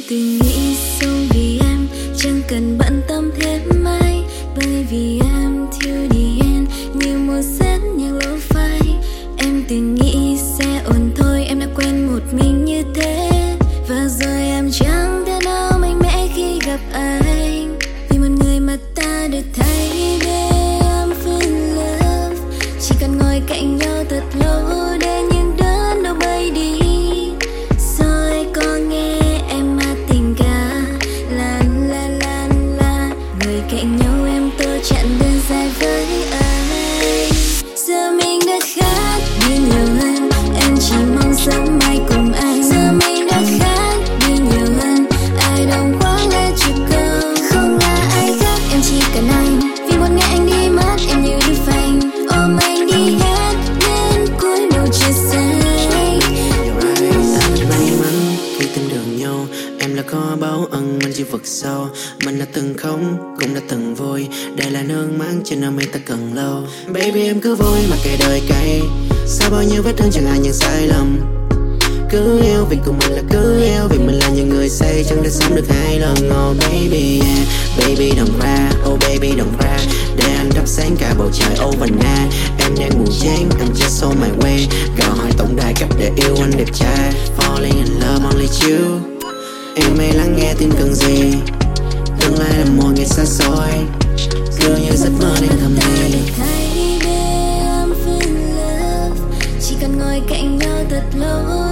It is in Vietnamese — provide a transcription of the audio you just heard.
từng nghĩ sống vì em, chẳng cần bận tâm thêm ai, bởi vì em till the end như một set nhạc lo-fi. Em từng nghĩ sẽ ổn thôi, em đã quen một mình như thế, và rồi em chẳng thể nào mạnh mẽ khi gặp anh, vì một người mà ta được thấy. Em feel love, chỉ cần ngồi cạnh nhau thật lâu để những đớn đau bay đi. Rồi có nghe em hát tình ca la la la la, người cạnh nhau em tôi chặn đường dài với anh. Giờ mình đã khác đi nhiều hơn, em chỉ mong sớm mai cùng anh. Giờ mình đã khác đi nhiều hơn, I don't wanna let you go. Không là ai khác, em chỉ cần anh, vì một ngày anh đi mất em như đi phanh, ôm anh đi hết đến cuối bầu trời xanh. Cho may mắn khi tin đường nhau, em là kho báu ẩn mình chịu vực sâu. Mình đã từng khóc cũng đã từng vui, đây là nước mắt cho nên mình ta cần lâu. Baby em cứ vui mà kể đời cay, sao bao nhiêu vết thương chẳng ai nhận sai lầm. Cứ yêu vì cùng mình là cứ yêu, vì mình là những người say chẳng để sống được hai lần. Oh baby yeah, baby đừng ra, oh baby đừng ra, để anh thắp sáng cả bầu trời overnight. Em đang buồn chán, I'm just on my way, câu hỏi tổng đài cách để yêu anh đẹp trai. Falling in love only you, em hãy lắng nghe tim cần gì. Tương lai là một ngày xa xôi, cứ như giấc mơ nên thầm thì. Thay để em feel love, chỉ cần ngồi cạnh nhau thật lâu